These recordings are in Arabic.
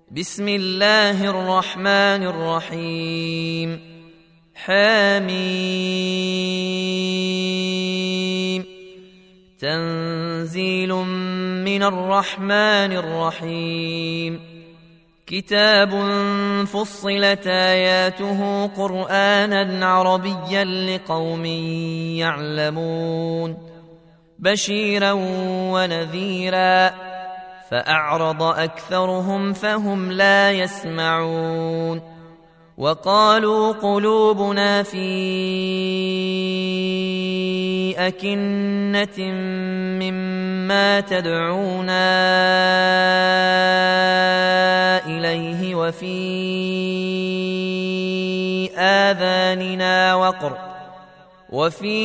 بسم الله الرحمن الرحيم حميم تنزيل من الرحمن الرحيم كتاب فصلت آياته قرآنا عربيا لقوم يعلمون بشيرا ونذيرا فأعرض أكثرهم فهم لا يسمعون وقالوا قلوبنا في أكنة مما تدعونا إليه وفي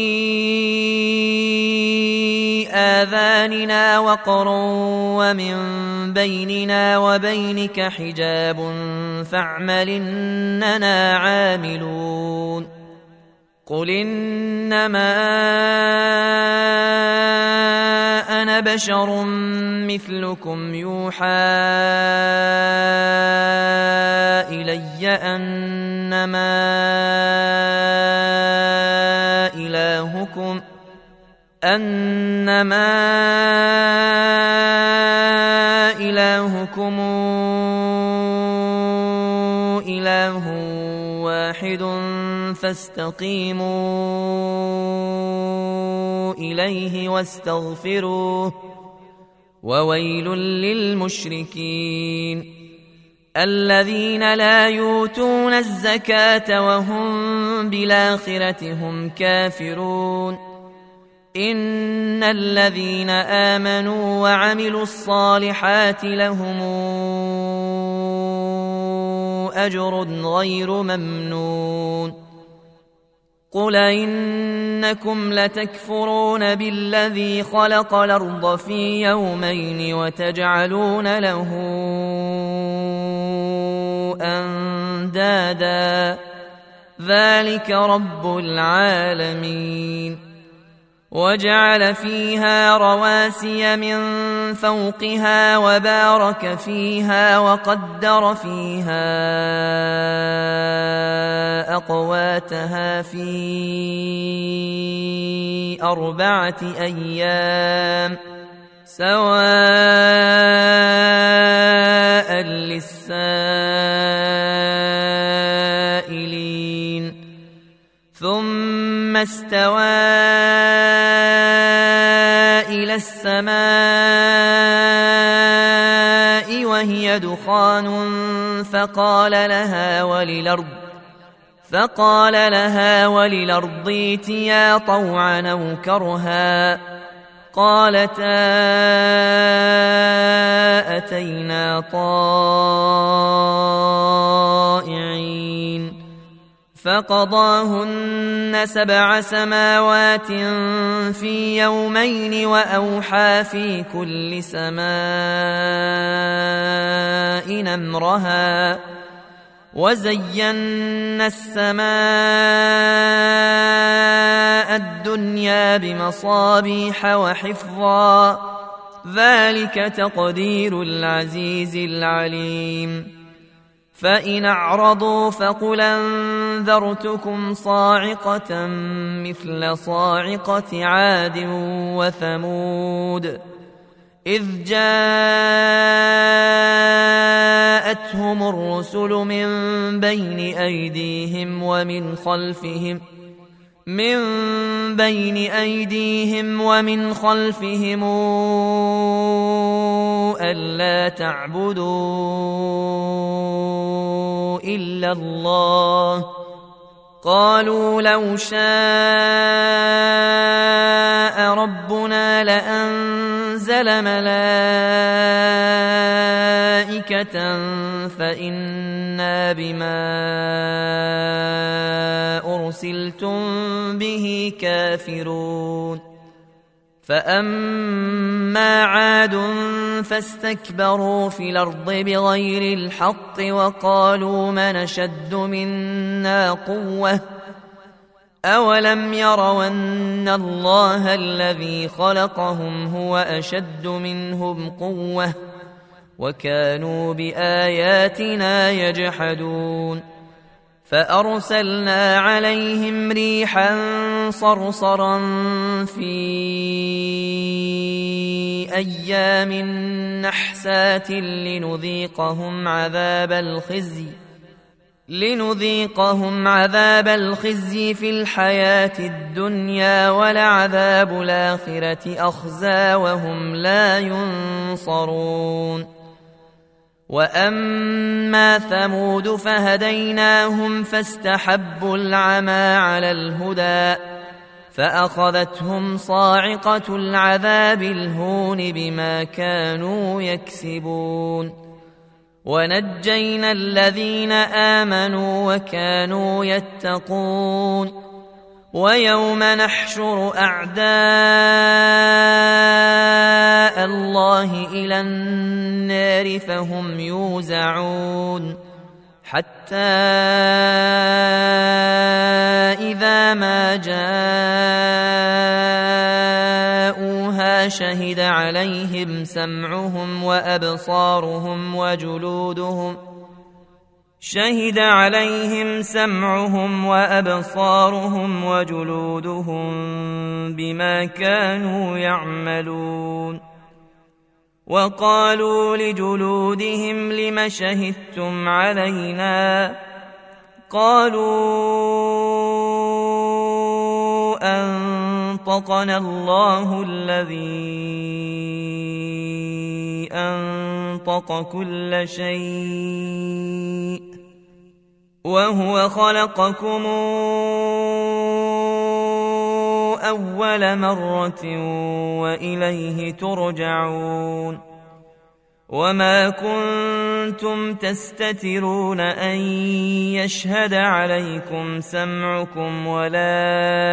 آذاننا وقر ومن بيننا وبينك حجاب فاعمل إننا عاملون قل إنما أنا بشر مثلكم يوحى إلي أنما إلهكم إله واحد فاستقيموا إليه واستغفروه وويل للمشركين الذين لا يؤتون الزكاة وهم بالآخرة هم كافرون إن الذين آمنوا وعملوا الصالحات لهم أجر غير ممنون قل إنكم لتكفرون بالذي خلق الأرض في يومين وتجعلون له أندادا ذلك رب العالمين وجعل فيها رواسي من فوقها وبارك فيها وقدر فيها أقواتها في 4 أيام سواء للسائلين ثم استوى إلى السماء وهي دخان فقال لها وللأرض ائتيا طوعا أو كرها قالتا أتينا طائعين فقضاهن 7 سماوات في يومين وأوحى في كل سماء أمرها وزينا السماء الدنيا بمصابيح وحفظا ذلك تقدير العزيز العليم فإن أعرضوا فقل أنذرتكم صاعقة مثل صاعقة عاد وثمود إذ جاءتهم الرسل من بين أيديهم ومن خلفهم ألا تعبدوا إلا الله قالوا لو شاء ربنا لأنزل ملائكة فإنا بما أرسلتم به كافرون فأما عاد فاستكبروا في الأرض بغير الحق وقالوا من أشد منا قوة أولم يروا أن الله الذي خلقهم هو أشد منهم قوة وكانوا بآياتنا يجحدون فأرسلنا عليهم ريحا صرصرا في أيام نحسات لنذيقهم عذاب الخزي في الحياة الدنيا ولعذاب الآخرة أخزى وهم لا ينصرون وأما ثمود فهديناهم فاستحبوا العمى على الهدى فأخذتهم صاعقة العذاب الهون بما كانوا يكسبون ونجينا الذين آمنوا وكانوا يتقون ويوم نحشر أعداء الله إلى النار فهم يوزعون حتى إذا ما جاءوها شهد عليهم سمعهم وأبصارهم وجلودهم بما كانوا يعملون وقالوا لجلودهم لم شهدتم علينا قالوا أنطقنا الله الذي أنطق كل شيء وهو خلقكم أول مرة وإليه ترجعون وما كنتم تستترون أن يشهد عليكم سمعكم ولا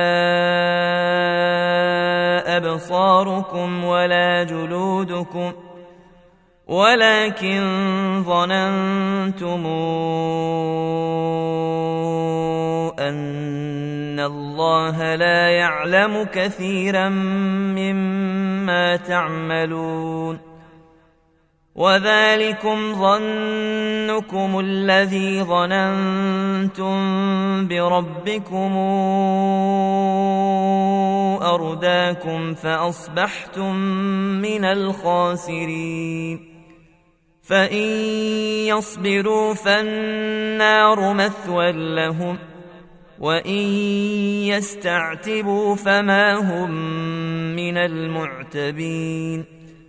أبصاركم ولا جلودكم ولكن ظننتم أن الله لا يعلم كثيرا مما تعملون وذلكم ظنكم الذي ظننتم بربكم أرداكم فأصبحتم من الخاسرين فإن يصبروا فالنار مثوى لهم وإن يستعتبوا فما هم من المعتبين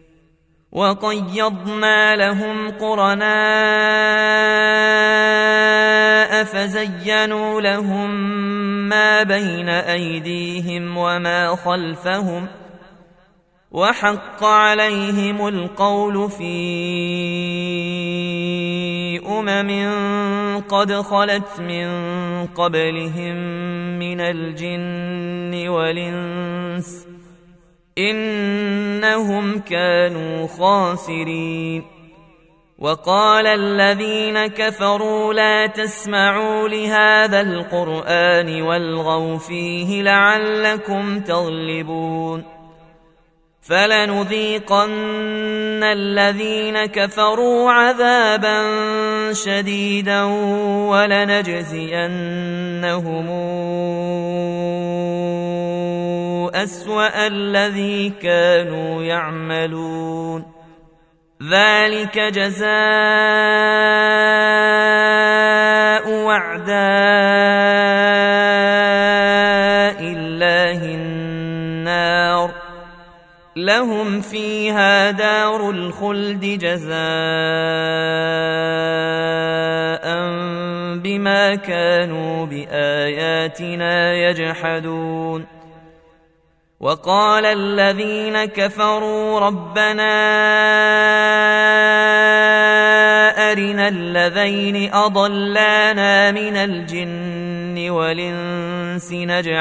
وقيضنا لهم قرناء فزينوا لهم ما بين أيديهم وما خلفهم وحق عليهم القول في قد خلت من قبلهم من الجن والإنس إنهم كانوا خاسرين وقال الذين كفروا لا تسمعوا لهذا القرآن والغوا فيه لعلكم تغلبون فلنذيقن الذين كفروا عذابا شديدا ولنجزينهم أسوأ الذي كانوا يعملون ذلك جزاء أعداء الله النار لهم فيها دار الخلد جزاء بما كانوا بآياتنا يجحدون وقال الذين كفروا ربنا أرنا الذين أضلانا من الجن والإنس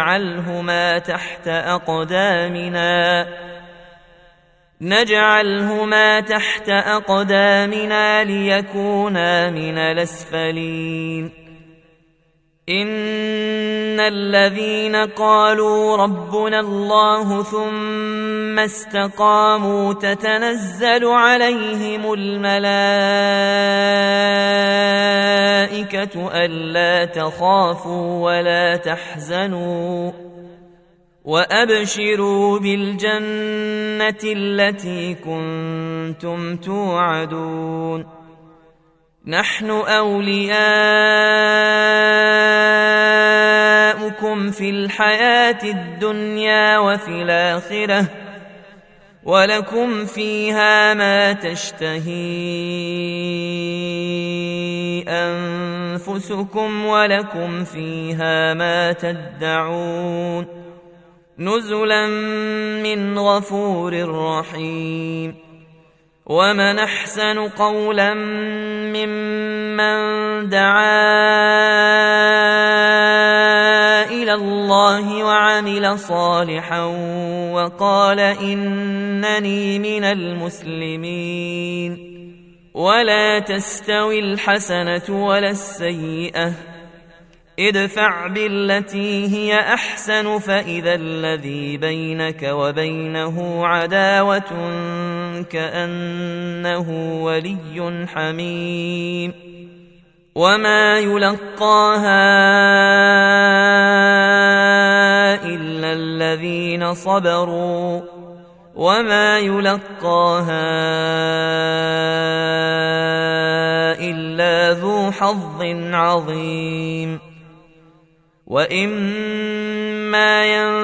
نجعلهما تحت أقدامنا ليكونا من الأسفلين إن الذين قالوا ربنا الله ثم استقاموا تتنزل عليهم الملائكة ألا تخافوا ولا تحزنوا وأبشروا بالجنة التي كنتم توعدون نحن أولياؤكم في الحياة الدنيا وفي الآخرة ولكم فيها ما تشتهي أنفسكم ولكم فيها ما تدعون نزلا من غفور رحيم ومن أحسن قولا ممن دعا إلى الله وعمل صالحا وقال إنني من المسلمين ولا تستوي الحسنة ولا السيئة ادفع بالتي هي أحسن فإذا الذي بينك وبينه عداوة كأنه ولي حميم وما يلقاها إلا الذين صبروا وما يلقاها إلا ذو حظ عظيم وإما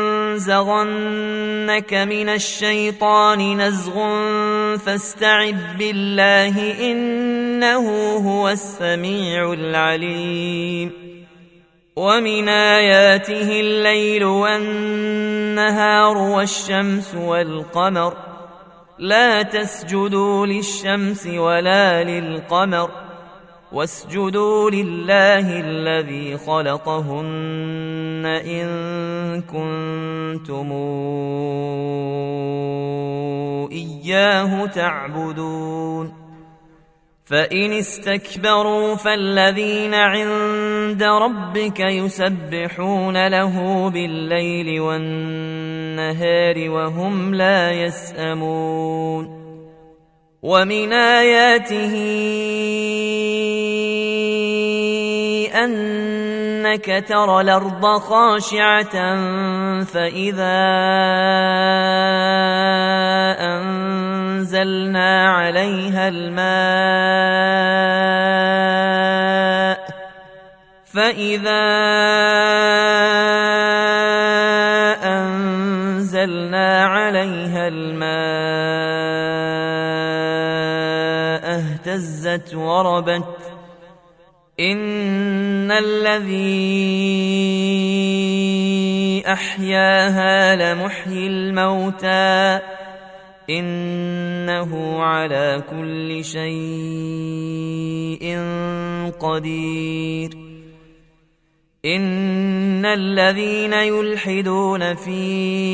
ينزغنك من الشيطان نزغ فاستعذ بالله إنه هو السميع العليم ومن آياته الليل والنهار والشمس والقمر لا تسجدوا للشمس ولا للقمر واسجدوا لله الذي خلقهن إن كنتم إياه تعبدون فإن استكبروا فالذين عند ربك يسبحون له بالليل والنهار وهم لا يسأمون ومن آياته أنك ترى الأرض خاشعة فإذا أنزلنا عليها الماء اهتزت وربت إن الذي أحياها لمحيي الموتى إنه على كل شيء قدير إن الذين يلحدون في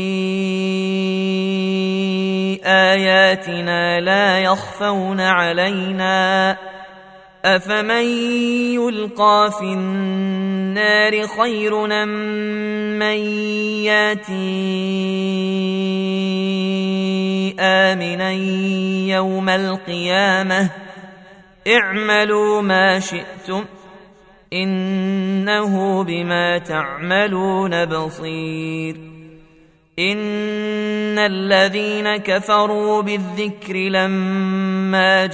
آياتنا لا يخفون علينا أفمن يلقى في النار خير أم من ياتي آمنا يوم القيامة اعملوا ما شئتم إنه بما تعملون بصير إن الذين كفروا بالذكر لما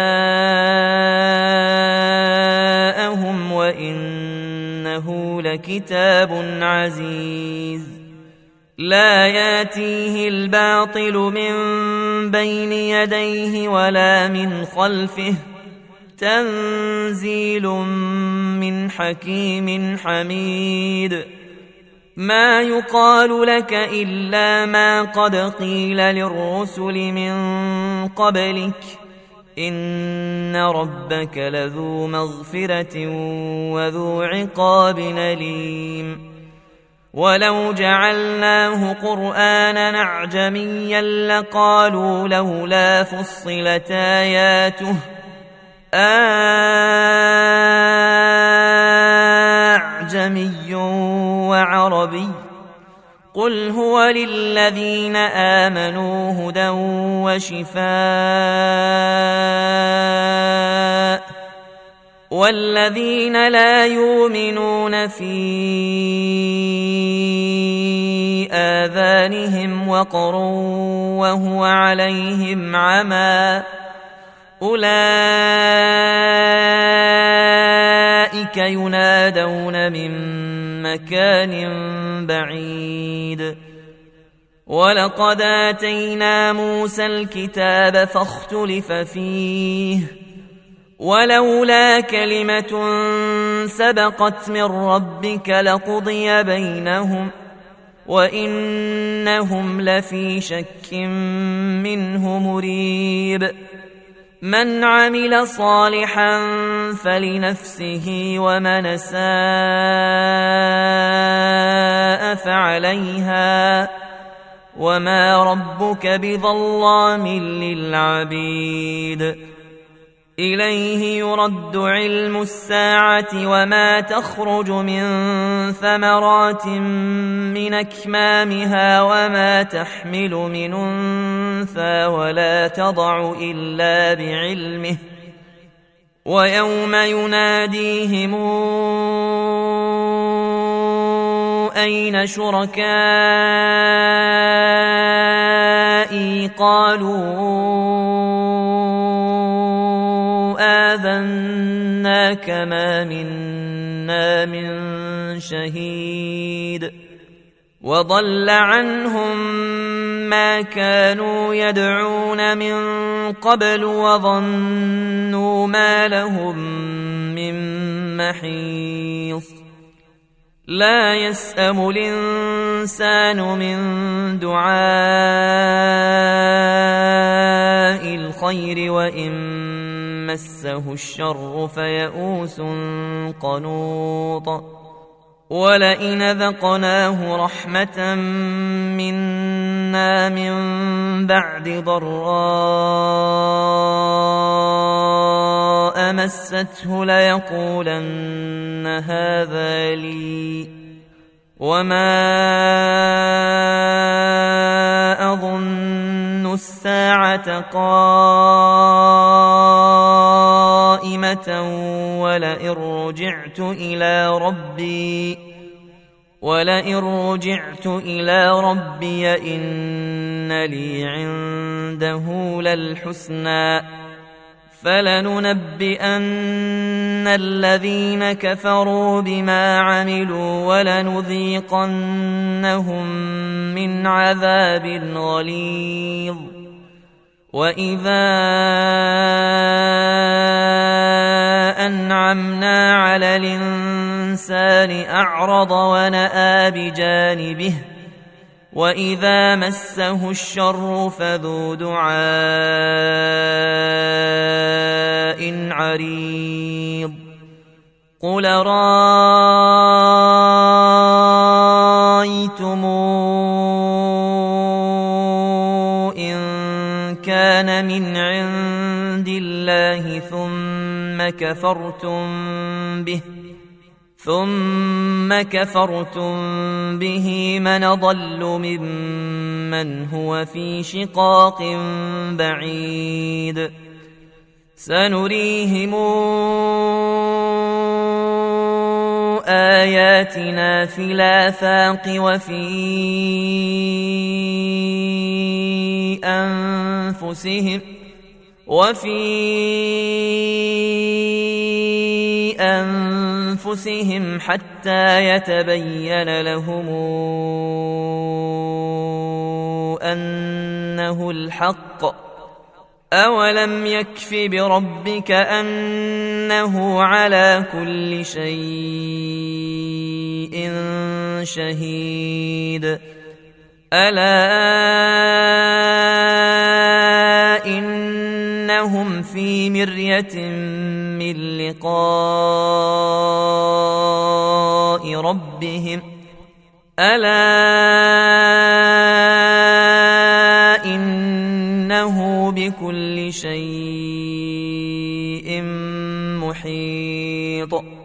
جاءهم وإنه لكتاب عزيز لا ياتيه الباطل من بين يديه ولا من خلفه تنزيل من حكيم حميد ما يقال لك إلا ما قد قيل للرسل من قبلك إن ربك لذو مغفرة وذو عقاب أليم ولو جعلناه قرآنا أعجميا لقالوا لولا فصلت آياته أعجمي أعجمي وعربي قل هو للذين آمنوا هدى وشفاء والذين لا يؤمنون في آذانهم وقر وهو عليهم عمى أولئك ينادون من مكان بعيد ولقد آتينا موسى الكتاب فاختلف فيه ولولا كلمة سبقت من ربك لقضي بينهم وإنهم لفي شك منه مريب من عمل صالحا فلنفسه ومن أساء فعليها وما ربك بظلام للعبيد إليه يرد علم الساعة وما تخرج من ثمرات من أكمامها وما تحمل من أنثى ولا تضع إلا بعلمه ويوم يناديهم أين شركائي قالوا آذناك ما منا من شهيد وضل عنهم ما كانوا يدعون من قبل وظنوا ما لهم من محيص لا يسأم الإنسان من دعاء الخير وإن مسه الشر فيئوس قنوط ولئن ذقناه رحمة منا من بعد ضراء مسته ليقولن هذا لي وما أظن الساعة قائمة ولئن رجعت إلى ربي إن لي عنده للحسنى فلننبئن الذين كفروا بما عملوا ولنذيقنهم من عذاب غليظ وإذا أنعمنا على الإنسان أعرض ونأى بجانبه وإذا مسه الشر فذو دعاء عريض قل رأيتم إن كان من عند الله ثم كفرتم به من ضل ممن هو في شقاق بعيد سنريهم آياتنا في الآفاق وفي أنفسهم حتى يتبين لهم أنه الحق أولم يكف بربك أنه على كل شيء شهيد ألا إنهم في مرية من لقاء ربهم ألا إنه بكل شيء محيط